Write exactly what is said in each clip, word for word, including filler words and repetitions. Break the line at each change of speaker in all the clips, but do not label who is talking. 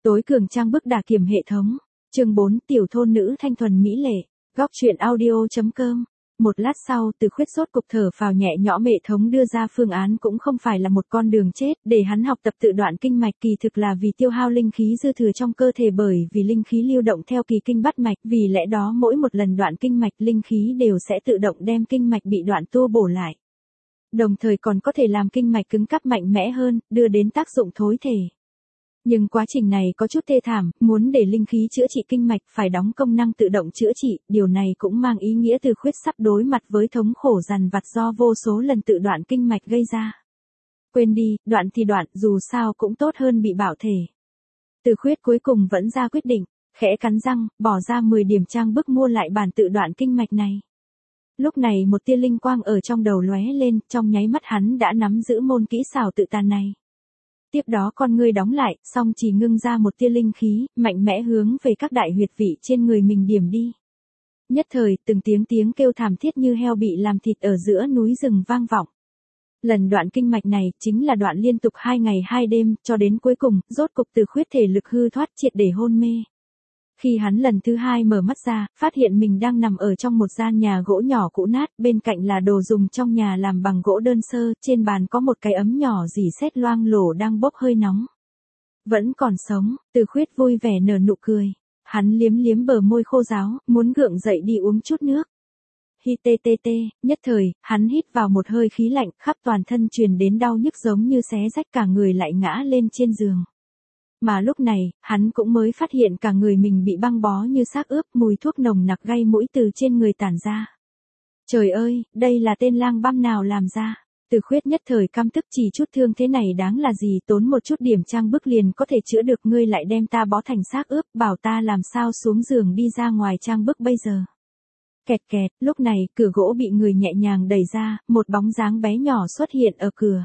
Tối cường trang bức đả kiểm hệ thống. Chương bốn, tiểu thôn nữ thanh thuần mỹ lệ. Góc truyện audio chấm com. Một lát sau, Từ Khuyết sốt cục thở phào nhẹ nhõm, hệ thống đưa ra phương án cũng không phải là một con đường chết, để hắn học tập tự đoạn kinh mạch, kỳ thực là vì tiêu hao linh khí dư thừa trong cơ thể, bởi vì linh khí lưu động theo kỳ kinh bắt mạch, vì lẽ đó mỗi một lần đoạn kinh mạch, linh khí đều sẽ tự động đem kinh mạch bị đoạn tua bổ lại. Đồng thời còn có thể làm kinh mạch cứng cáp mạnh mẽ hơn, đưa đến tác dụng thối thể. Nhưng quá trình này có chút thê thảm, muốn để linh khí chữa trị kinh mạch phải đóng công năng tự động chữa trị, điều này cũng mang ý nghĩa Từ Khuyết sắp đối mặt với thống khổ dằn vặt do vô số lần tự đoạn kinh mạch gây ra. Quên đi, đoạn thì đoạn, dù sao cũng tốt hơn bị bạo thể. Từ Khuyết cuối cùng vẫn ra quyết định, khẽ cắn răng, bỏ ra mười điểm trang bức mua lại bản tự đoạn kinh mạch này. Lúc này một tia linh quang ở trong đầu lóe lên, trong nháy mắt hắn đã nắm giữ môn kỹ xảo tự tàn này. Tiếp đó con ngươi đóng lại, song chỉ ngưng ra một tia linh khí, mạnh mẽ hướng về các đại huyệt vị trên người mình điểm đi. Nhất thời, từng tiếng tiếng kêu thảm thiết như heo bị làm thịt ở giữa núi rừng vang vọng. Lần đoạn kinh mạch này, chính là đoạn liên tục hai ngày hai đêm, cho đến cuối cùng, rốt cục Từ Khuyết thể lực hư thoát triệt để hôn mê. Khi hắn lần thứ hai mở mắt ra, phát hiện mình đang nằm ở trong một gian nhà gỗ nhỏ cũ nát, bên cạnh là đồ dùng trong nhà làm bằng gỗ đơn sơ, trên bàn có một cái ấm nhỏ rỉ sét loang lổ đang bốc hơi nóng. Vẫn còn sống, Từ Khuyết vui vẻ nở nụ cười. Hắn liếm liếm bờ môi khô ráo, muốn gượng dậy đi uống chút nước. Hi tê tê tê, nhất thời, hắn hít vào một hơi khí lạnh, khắp toàn thân truyền đến đau nhức giống như xé rách cả người, lại ngã lên trên giường. Mà lúc này, hắn cũng mới phát hiện cả người mình bị băng bó như xác ướp, mùi thuốc nồng nặc gây mũi từ trên người tản ra. Trời ơi, đây là tên lang băm nào làm ra? Từ Khuyết nhất thời căm tức, chỉ chút thương thế này đáng là gì, tốn một chút điểm trang bức liền có thể chữa được, ngươi lại đem ta bó thành xác ướp, bảo ta làm sao xuống giường đi ra ngoài trang bức bây giờ. Kẹt kẹt, lúc này, cửa gỗ bị người nhẹ nhàng đẩy ra, một bóng dáng bé nhỏ xuất hiện ở cửa.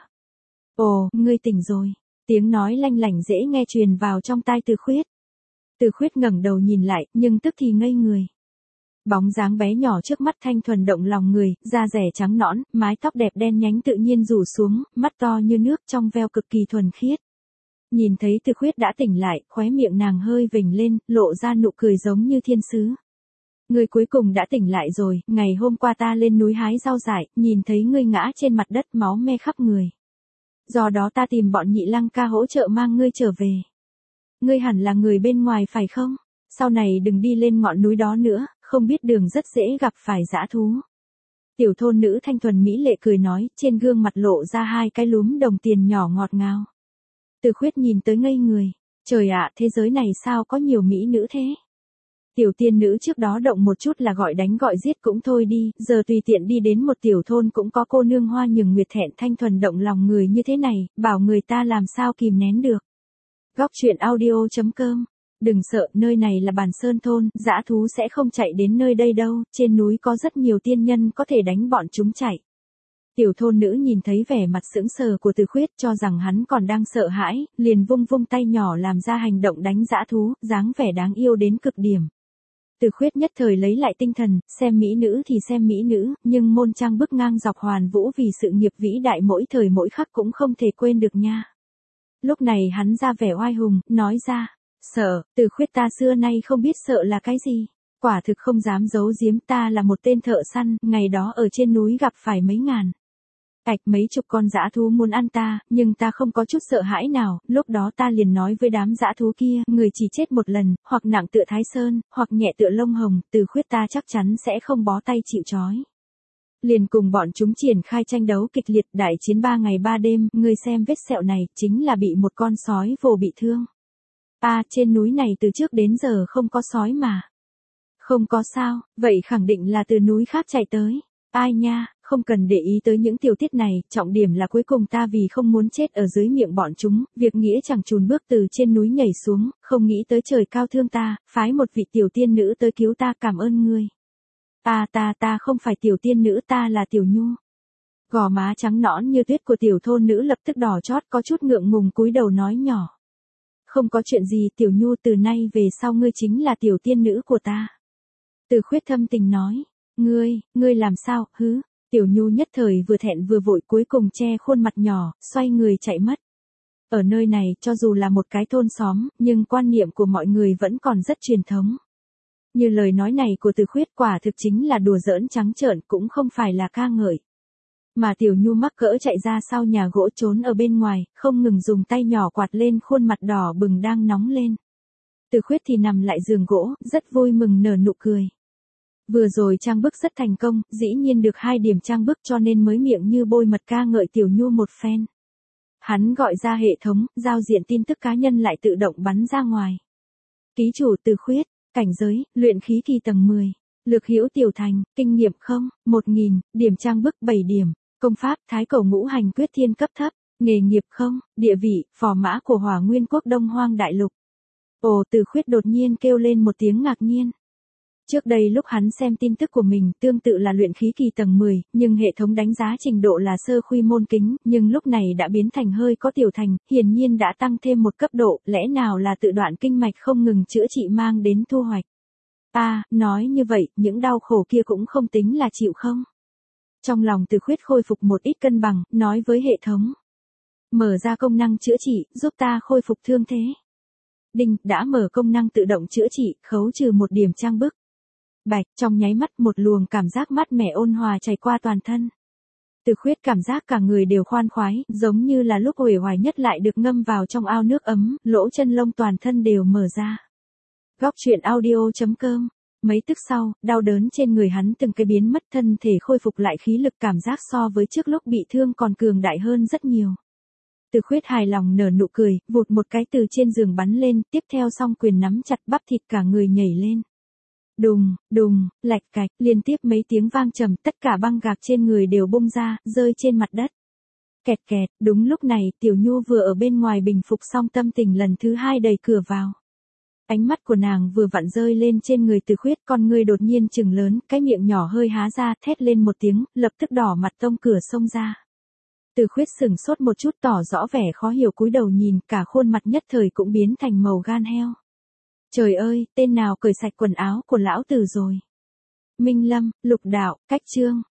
Ồ, ngươi tỉnh rồi. Tiếng nói lanh lảnh dễ nghe truyền vào trong tai Từ Khuyết. Từ Khuyết ngẩng đầu nhìn lại, nhưng tức thì ngây người. Bóng dáng bé nhỏ trước mắt thanh thuần động lòng người, da rẻ trắng nõn, mái tóc đẹp đen nhánh tự nhiên rủ xuống, mắt to như nước trong veo cực kỳ thuần khiết. Nhìn thấy Từ Khuyết đã tỉnh lại, khóe miệng nàng hơi vểnh lên, lộ ra nụ cười giống như thiên sứ. Ngươi cuối cùng đã tỉnh lại rồi, ngày hôm qua ta lên núi hái rau dại, nhìn thấy ngươi ngã trên mặt đất máu me khắp người. Do đó ta tìm bọn Nhị Lăng ca hỗ trợ mang ngươi trở về. Ngươi hẳn là người bên ngoài phải không? Sau này đừng đi lên ngọn núi đó nữa, không biết đường rất dễ gặp phải dã thú. Tiểu thôn nữ thanh thuần mỹ lệ cười nói, trên gương mặt lộ ra hai cái lúm đồng tiền nhỏ ngọt ngào. Từ Khuyết nhìn tới ngây người. Trời ạ, thế giới này sao có nhiều mỹ nữ thế? Tiểu tiên nữ trước đó động một chút là gọi đánh gọi giết cũng thôi đi, giờ tùy tiện đi đến một tiểu thôn cũng có cô nương hoa nhường nguyệt thẹn thanh thuần động lòng người như thế này, bảo người ta làm sao kìm nén được. Góc truyện audio chấm com. Đừng sợ, nơi này là Bản Sơn thôn, dã thú sẽ không chạy đến nơi đây đâu, trên núi có rất nhiều tiên nhân có thể đánh bọn chúng chạy. Tiểu thôn nữ nhìn thấy vẻ mặt sững sờ của Từ Khuyết, cho rằng hắn còn đang sợ hãi, liền vung vung tay nhỏ làm ra hành động đánh dã thú, dáng vẻ đáng yêu đến cực điểm. Từ Khuyết nhất thời lấy lại tinh thần, xem mỹ nữ thì xem mỹ nữ, nhưng môn trang bức ngang dọc hoàn vũ vì sự nghiệp vĩ đại mỗi thời mỗi khắc cũng không thể quên được nha. Lúc này hắn ra vẻ oai hùng, nói ra, sợ, Từ Khuyết ta xưa nay không biết sợ là cái gì. Quả thực không dám giấu giếm, ta là một tên thợ săn, ngày đó ở trên núi gặp phải mấy ngàn. Ạch mấy chục con dã thú muốn ăn ta, nhưng ta không có chút sợ hãi nào, lúc đó ta liền nói với đám dã thú kia, người chỉ chết một lần, hoặc nặng tựa Thái Sơn, hoặc nhẹ tựa Lông Hồng, Từ Khuyết ta chắc chắn sẽ không bó tay chịu trói. Liền cùng bọn chúng triển khai tranh đấu kịch liệt, đại chiến ba ngày ba đêm, người xem vết sẹo này, chính là bị một con sói vồ bị thương. À, trên núi này từ trước đến giờ không có sói mà. Không có sao, vậy khẳng định là từ núi khác chạy tới. Ai nha, không cần để ý tới những tiểu tiết này, trọng điểm là cuối cùng ta vì không muốn chết ở dưới miệng bọn chúng, việc nghĩa chẳng chùn bước từ trên núi nhảy xuống, không nghĩ tới trời cao thương ta, phái một vị tiểu tiên nữ tới cứu ta, cảm ơn ngươi. Ta ta ta không phải tiểu tiên nữ, ta là Tiểu Nhu. Gò má trắng nõn như tuyết của tiểu thôn nữ lập tức đỏ chót, có chút ngượng ngùng cúi đầu nói nhỏ. Không có chuyện gì Tiểu Nhu, từ nay về sau ngươi chính là tiểu tiên nữ của ta. Từ Khuyết thâm tình nói. Ngươi, ngươi làm sao, hứ? Tiểu Nhu nhất thời vừa thẹn vừa vội, cuối cùng che khuôn mặt nhỏ, xoay người chạy mất. Ở nơi này, cho dù là một cái thôn xóm, nhưng quan niệm của mọi người vẫn còn rất truyền thống. Như lời nói này của Từ Khuyết quả thực chính là đùa giỡn trắng trợn, cũng không phải là ca ngợi. Mà Tiểu Nhu mắc cỡ chạy ra sau nhà gỗ trốn ở bên ngoài, không ngừng dùng tay nhỏ quạt lên khuôn mặt đỏ bừng đang nóng lên. Từ Khuyết thì nằm lại giường gỗ, rất vui mừng nở nụ cười. Vừa rồi trang bức rất thành công, dĩ nhiên được hai điểm trang bức cho nên mới miệng như bôi mật ca ngợi Tiểu Nhu một phen. Hắn gọi ra hệ thống, giao diện tin tức cá nhân lại tự động bắn ra ngoài. Ký chủ Từ Khuyết, cảnh giới, luyện khí kỳ tầng mười. Lực hữu tiểu thành, kinh nghiệm không, một nghìn, điểm trang bức bảy điểm, công pháp, thái cổ ngũ hành quyết thiên cấp thấp, nghề nghiệp không, địa vị, phò mã của Hỏa Nguyên quốc Đông Hoang Đại Lục. Ồ, Từ Khuyết đột nhiên kêu lên một tiếng ngạc nhiên. Trước đây lúc hắn xem tin tức của mình tương tự là luyện khí kỳ tầng mười, nhưng hệ thống đánh giá trình độ là sơ khuy môn kính, nhưng lúc này đã biến thành hơi có tiểu thành, hiển nhiên đã tăng thêm một cấp độ, lẽ nào là tự đoạn kinh mạch không ngừng chữa trị mang đến thu hoạch. À, nói như vậy, những đau khổ kia cũng không tính là chịu không? Trong lòng Từ Khuyết khôi phục một ít cân bằng, nói với hệ thống. Mở ra công năng chữa trị, giúp ta khôi phục thương thế. Đinh, đã mở công năng tự động chữa trị, khấu trừ một điểm trang bức. Bạch, trong nháy mắt một luồng cảm giác mát mẻ ôn hòa chảy qua toàn thân. Từ Khuyết cảm giác cả người đều khoan khoái, giống như là lúc uể oải nhất lại được ngâm vào trong ao nước ấm, lỗ chân lông toàn thân đều mở ra. Góc truyện audio chấm com. Mấy tức sau, đau đớn trên người hắn từng cái biến mất, thân thể khôi phục lại khí lực, cảm giác so với trước lúc bị thương còn cường đại hơn rất nhiều. Từ Khuyết hài lòng nở nụ cười, vụt một cái từ trên giường bắn lên, tiếp theo song quyền nắm chặt bắp thịt cả người nhảy lên. Đùng, đùng, lạch cạch, liên tiếp mấy tiếng vang trầm, tất cả băng gạc trên người đều bung ra, rơi trên mặt đất. Kẹt kẹt, đúng lúc này, Tiểu Nhu vừa ở bên ngoài bình phục xong tâm tình lần thứ hai đẩy cửa vào. Ánh mắt của nàng vừa vặn rơi lên trên người Từ Khuyết, con người đột nhiên trừng lớn, cái miệng nhỏ hơi há ra, thét lên một tiếng, lập tức đỏ mặt tông cửa xông ra. Từ Khuyết sửng sốt một chút, tỏ rõ vẻ khó hiểu, cúi đầu nhìn, cả khuôn mặt nhất thời cũng biến thành màu gan heo. Trời ơi, tên nào cởi sạch quần áo của lão tử rồi? Minh Lâm, Lục Đạo, Cách Chương.